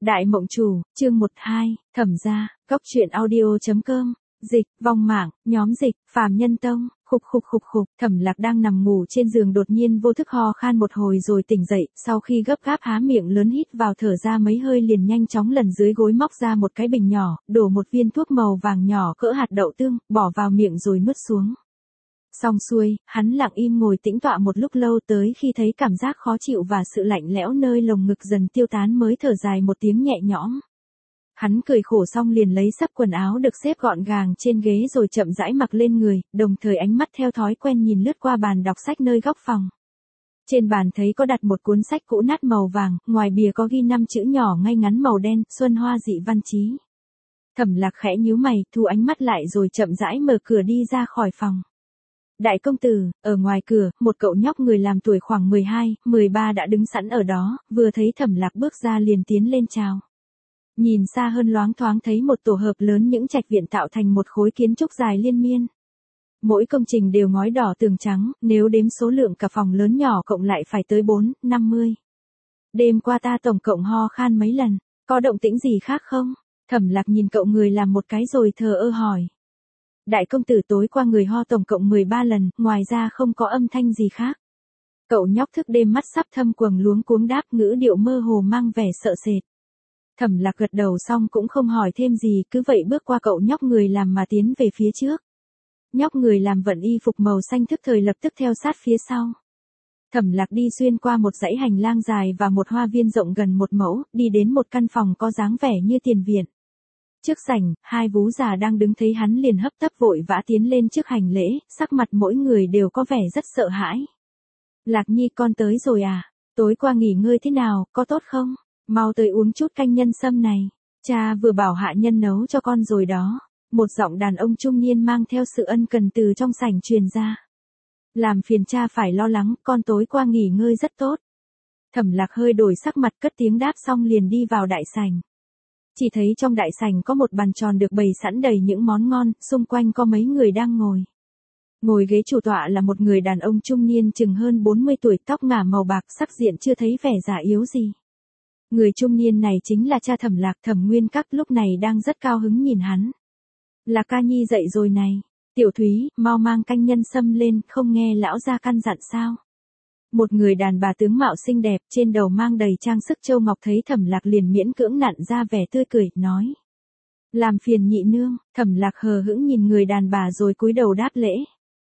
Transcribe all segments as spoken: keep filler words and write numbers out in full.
Đại mộng chủ, chương một hai, thẩm gia, góc truyện audio.com, dịch, vong mạng, nhóm dịch, phàm nhân tông, khục khục khục khục, thẩm lạc đang nằm ngủ trên giường đột nhiên vô thức ho khan một hồi rồi tỉnh dậy, sau khi gấp gáp há miệng lớn hít vào thở ra mấy hơi liền nhanh chóng lần dưới gối móc ra một cái bình nhỏ, đổ một viên thuốc màu vàng nhỏ cỡ hạt đậu tương, bỏ vào miệng rồi nuốt xuống. Xong xuôi, hắn lặng im ngồi tĩnh tọa một lúc lâu tới khi thấy cảm giác khó chịu và sự lạnh lẽo nơi lồng ngực dần tiêu tán mới thở dài một tiếng nhẹ nhõm. Hắn cười khổ xong liền lấy sắp quần áo được xếp gọn gàng trên ghế rồi chậm rãi mặc lên người, đồng thời ánh mắt theo thói quen nhìn lướt qua bàn đọc sách nơi góc phòng. Trên bàn thấy có đặt một cuốn sách cũ nát màu vàng, ngoài bìa có ghi năm chữ nhỏ ngay ngắn màu đen, Xuân Hoa Dị Văn Chí. Thẩm Lạc khẽ nhíu mày, thu ánh mắt lại rồi chậm rãi mở cửa đi ra khỏi phòng. Đại công tử, ở ngoài cửa, một cậu nhóc người làm tuổi khoảng mười hai, mười ba đã đứng sẵn ở đó, vừa thấy Thẩm Lạc bước ra liền tiến lên chào. Nhìn xa hơn loáng thoáng thấy một tổ hợp lớn những trạch viện tạo thành một khối kiến trúc dài liên miên. Mỗi công trình đều ngói đỏ tường trắng, nếu đếm số lượng cả phòng lớn nhỏ cộng lại phải tới bốn, năm mươi. Đêm qua ta tổng cộng ho khan mấy lần, có động tĩnh gì khác không? Thẩm Lạc nhìn cậu người làm một cái rồi thờ ơ hỏi. Đại công tử tối qua người ho tổng cộng mười ba lần, ngoài ra không có âm thanh gì khác. Cậu nhóc thức đêm mắt sắp thâm quầng luống cuống đáp, ngữ điệu mơ hồ mang vẻ sợ sệt. Thẩm Lạc gật đầu xong cũng không hỏi thêm gì, cứ vậy bước qua cậu nhóc người làm mà tiến về phía trước. Nhóc người làm vận y phục màu xanh thức thời lập tức theo sát phía sau. Thẩm Lạc đi xuyên qua một dãy hành lang dài và một hoa viên rộng gần một mẫu, đi đến một căn phòng có dáng vẻ như tiền viện. Trước sảnh, hai vú già đang đứng thấy hắn liền hấp tấp vội vã tiến lên trước hành lễ, sắc mặt mỗi người đều có vẻ rất sợ hãi. Lạc Nhi con tới rồi à? Tối qua nghỉ ngơi thế nào, có tốt không? Mau tới uống chút canh nhân sâm này. Cha vừa bảo hạ nhân nấu cho con rồi đó. Một giọng đàn ông trung niên mang theo sự ân cần từ trong sảnh truyền ra. Làm phiền cha phải lo lắng, con tối qua nghỉ ngơi rất tốt. Thẩm Lạc hơi đổi sắc mặt cất tiếng đáp xong liền đi vào đại sảnh. Chỉ thấy trong đại sảnh có một bàn tròn được bày sẵn đầy những món ngon, xung quanh có mấy người đang ngồi. Ngồi ghế chủ tọa là một người đàn ông trung niên chừng hơn bốn mươi tuổi, tóc ngả màu bạc, sắc diện chưa thấy vẻ già yếu gì. Người trung niên này chính là cha Thẩm Lạc, Thẩm Nguyên Các, lúc này đang rất cao hứng nhìn hắn. Lạc ca nhi dậy rồi này. Tiểu Thúy, mau mang canh nhân sâm lên, không nghe lão gia căn dặn sao? Một người đàn bà tướng mạo xinh đẹp, trên đầu mang đầy trang sức châu ngọc thấy Thẩm Lạc liền miễn cưỡng nặn ra vẻ tươi cười, nói. Làm phiền nhị nương. Thẩm Lạc hờ hững nhìn người đàn bà rồi cúi đầu đáp lễ.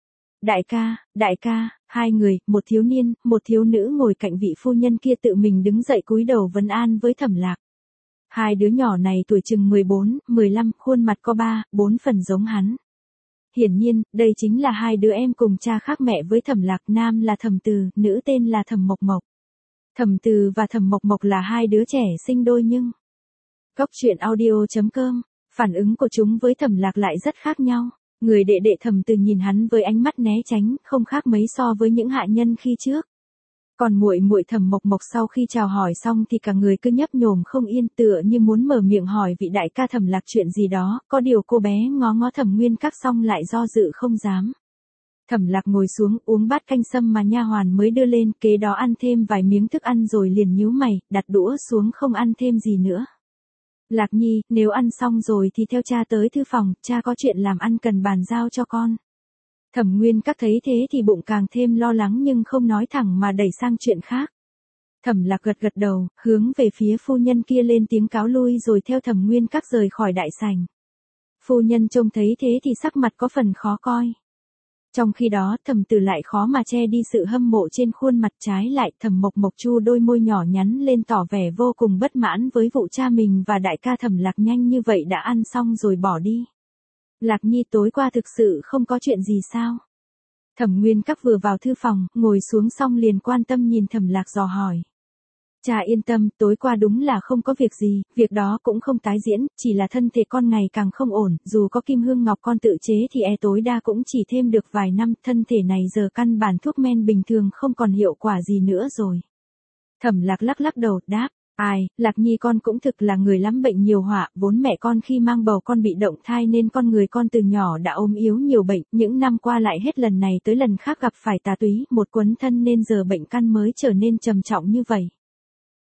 Đại ca, đại ca, hai người, một thiếu niên, một thiếu nữ ngồi cạnh vị phu nhân kia tự mình đứng dậy cúi đầu vấn an với Thẩm Lạc. Hai đứa nhỏ này tuổi chừng mười bốn, mười lăm, khuôn mặt có ba, bốn phần giống hắn. Hiển nhiên, đây chính là hai đứa em cùng cha khác mẹ với Thẩm Lạc, nam là Thẩm Từ, nữ tên là Thẩm Mộc Mộc. Thẩm Từ và Thẩm Mộc Mộc là hai đứa trẻ sinh đôi nhưng... Góc truyện audio.com, phản ứng của chúng với Thẩm Lạc lại rất khác nhau. Người đệ đệ Thẩm Từ nhìn hắn với ánh mắt né tránh, không khác mấy so với những hạ nhân khi trước. Còn muội muội Thẩm Mộc Mộc sau khi chào hỏi xong thì cả người cứ nhấp nhổm không yên, tựa như muốn mở miệng hỏi vị đại ca Thẩm Lạc chuyện gì đó, có điều cô bé ngó ngó Thẩm Nguyên Các xong lại do dự không dám. Thẩm Lạc ngồi xuống uống bát canh sâm mà nha hoàn mới đưa lên, kế đó ăn thêm vài miếng thức ăn rồi liền nhíu mày, đặt đũa xuống không ăn thêm gì nữa. Lạc Nhi, nếu ăn xong rồi thì theo cha tới thư phòng, cha có chuyện làm ăn cần bàn giao cho con. Thẩm Nguyên Các thấy thế thì bụng càng thêm lo lắng nhưng không nói thẳng mà đẩy sang chuyện khác. Thẩm Lạc gật gật đầu, hướng về phía phu nhân kia lên tiếng cáo lui rồi theo Thẩm Nguyên Các rời khỏi đại sảnh. Phu nhân trông thấy thế thì sắc mặt có phần khó coi. Trong khi đó Thẩm Từ lại khó mà che đi sự hâm mộ trên khuôn mặt, trái lại Thẩm Mộc Mộc chu đôi môi nhỏ nhắn lên tỏ vẻ vô cùng bất mãn với vụ cha mình và đại ca Thẩm Lạc nhanh như vậy đã ăn xong rồi bỏ đi. Lạc Nhi tối qua thực sự không có chuyện gì sao? Thẩm Nguyên Các vừa vào thư phòng, ngồi xuống xong liền quan tâm nhìn Thẩm Lạc dò hỏi. Cha yên tâm, tối qua đúng là không có việc gì, việc đó cũng không tái diễn, chỉ là thân thể con ngày càng không ổn, dù có kim hương ngọc con tự chế thì e tối đa cũng chỉ thêm được vài năm, thân thể này giờ căn bản thuốc men bình thường không còn hiệu quả gì nữa rồi. Thẩm Lạc lắc lắc đầu, đáp. Ai, Lạc Nhi con cũng thực là người lắm bệnh nhiều họa, vốn mẹ con khi mang bầu con bị động thai nên con người con từ nhỏ đã ốm yếu nhiều bệnh, những năm qua lại hết lần này tới lần khác gặp phải tà túy, một quấn thân nên giờ bệnh căn mới trở nên trầm trọng như vậy.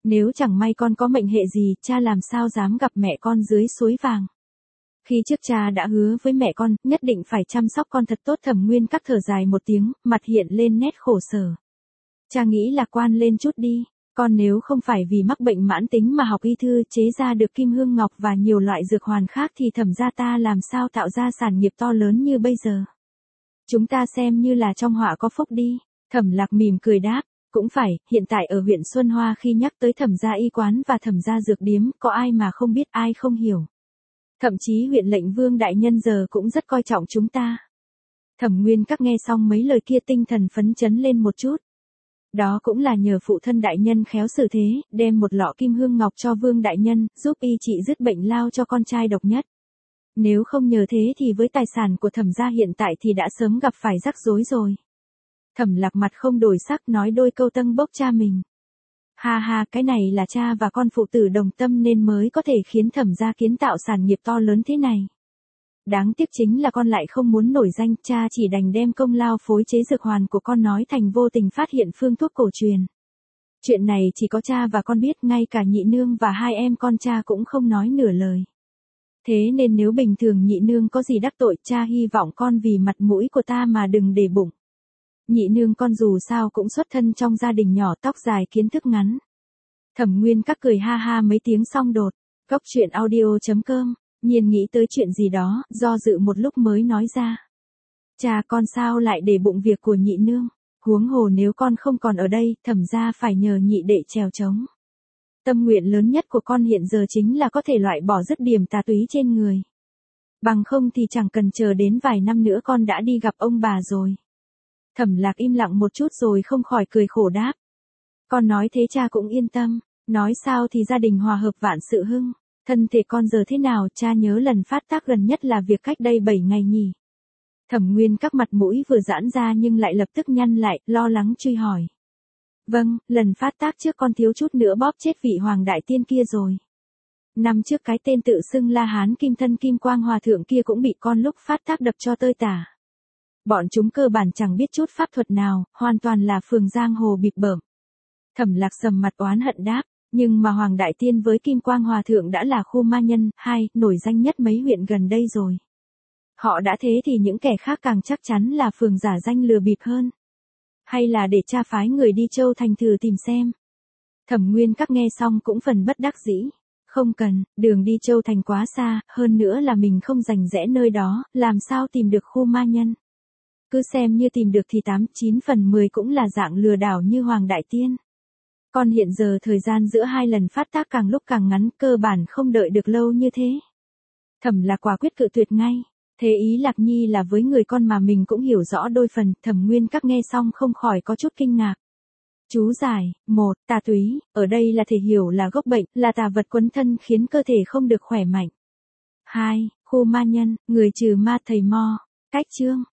Nếu chẳng may con có mệnh hệ gì, cha làm sao dám gặp mẹ con dưới suối vàng. Khi trước cha đã hứa với mẹ con, nhất định phải chăm sóc con thật tốt. Thẩm Nguyên Các thở dài một tiếng, mặt hiện lên nét khổ sở. Cha nghĩ lạc quan lên chút đi, con nếu không phải vì mắc bệnh mãn tính mà học y thư chế ra được kim hương ngọc và nhiều loại dược hoàn khác thì Thẩm gia ta làm sao tạo ra sản nghiệp to lớn như bây giờ. Chúng ta xem như là trong họa có phúc đi. Thẩm Lạc mỉm cười đáp, cũng phải, hiện tại ở huyện Xuân Hoa khi nhắc tới Thẩm gia y quán và Thẩm gia dược điếm, có ai mà không biết, ai không hiểu. Thậm chí huyện lệnh Vương đại nhân giờ cũng rất coi trọng chúng ta. Thẩm Nguyên Các nghe xong mấy lời kia tinh thần phấn chấn lên một chút. Đó cũng là nhờ phụ thân đại nhân khéo xử thế, đem một lọ kim hương ngọc cho Vương đại nhân, giúp y trị dứt bệnh lao cho con trai độc nhất. Nếu không nhờ thế thì với tài sản của Thẩm gia hiện tại thì đã sớm gặp phải rắc rối rồi. Thẩm Lạc mặt không đổi sắc nói đôi câu tâng bốc cha mình. Ha ha, cái này là cha và con phụ tử đồng tâm nên mới có thể khiến Thẩm gia kiến tạo sản nghiệp to lớn thế này. Đáng tiếc chính là con lại không muốn nổi danh, cha chỉ đành đem công lao phối chế dược hoàn của con nói thành vô tình phát hiện phương thuốc cổ truyền. Chuyện này chỉ có cha và con biết, ngay cả nhị nương và hai em con cha cũng không nói nửa lời. Thế nên nếu bình thường nhị nương có gì đắc tội, cha hy vọng con vì mặt mũi của ta mà đừng để bụng. Nhị nương con dù sao cũng xuất thân trong gia đình nhỏ, tóc dài kiến thức ngắn. Thẩm Nguyên Các cười ha ha mấy tiếng xong đột. Cốc truyện audio chấm com, Nhiên nghĩ tới chuyện gì đó, do dự một lúc mới nói ra. Cha con sao lại để bụng việc của nhị nương, huống hồ nếu con không còn ở đây, Thẩm gia phải nhờ nhị đệ trèo trống. Tâm nguyện lớn nhất của con hiện giờ chính là có thể loại bỏ dứt điểm tà túy trên người. Bằng không thì chẳng cần chờ đến vài năm nữa con đã đi gặp ông bà rồi. Thẩm Lạc im lặng một chút rồi không khỏi cười khổ đáp. Con nói thế cha cũng yên tâm, nói sao thì gia đình hòa hợp vạn sự hưng. Thân thể con giờ thế nào, cha nhớ lần phát tác gần nhất là việc cách đây bảy ngày nhỉ. Thẩm Nguyên Các mặt mũi vừa giãn ra nhưng lại lập tức nhăn lại, lo lắng truy hỏi. Vâng, lần phát tác trước con thiếu chút nữa bóp chết vị Hoàng Đại Tiên kia rồi. Năm trước cái tên tự xưng La Hán Kim Thân Kim Quang Hòa Thượng kia cũng bị con lúc phát tác đập cho tơi tả. Bọn chúng cơ bản chẳng biết chút pháp thuật nào, hoàn toàn là phường giang hồ bịp bợm. Thẩm Lạc sầm mặt oán hận đáp, nhưng mà Hoàng Đại Tiên với Kim Quang Hòa Thượng đã là khu ma nhân, hai, nổi danh nhất mấy huyện gần đây rồi. Họ đã thế thì những kẻ khác càng chắc chắn là phường giả danh lừa bịp hơn. Hay là để cha phái người đi Châu Thành thử tìm xem. Thẩm Nguyên Các nghe xong cũng phần bất đắc dĩ. Không cần, đường đi Châu Thành quá xa, hơn nữa là mình không rành rẽ nơi đó, làm sao tìm được khu ma nhân. Cứ xem như tìm được thì tám, chín phần mười cũng là dạng lừa đảo như Hoàng Đại Tiên. Còn hiện giờ thời gian giữa hai lần phát tác càng lúc càng ngắn, cơ bản không đợi được lâu như thế. Thẩm Lạc quả quyết cự tuyệt ngay. Thế ý Lạc Nhi là với người con mà mình cũng hiểu rõ đôi phần. Thẩm Nguyên Các nghe xong không khỏi có chút kinh ngạc. Chú giải, một, tà túy, ở đây là thể hiểu là gốc bệnh, là tà vật quấn thân khiến cơ thể không được khỏe mạnh. Hai, khu ma nhân, người trừ ma thầy mo. Cách chương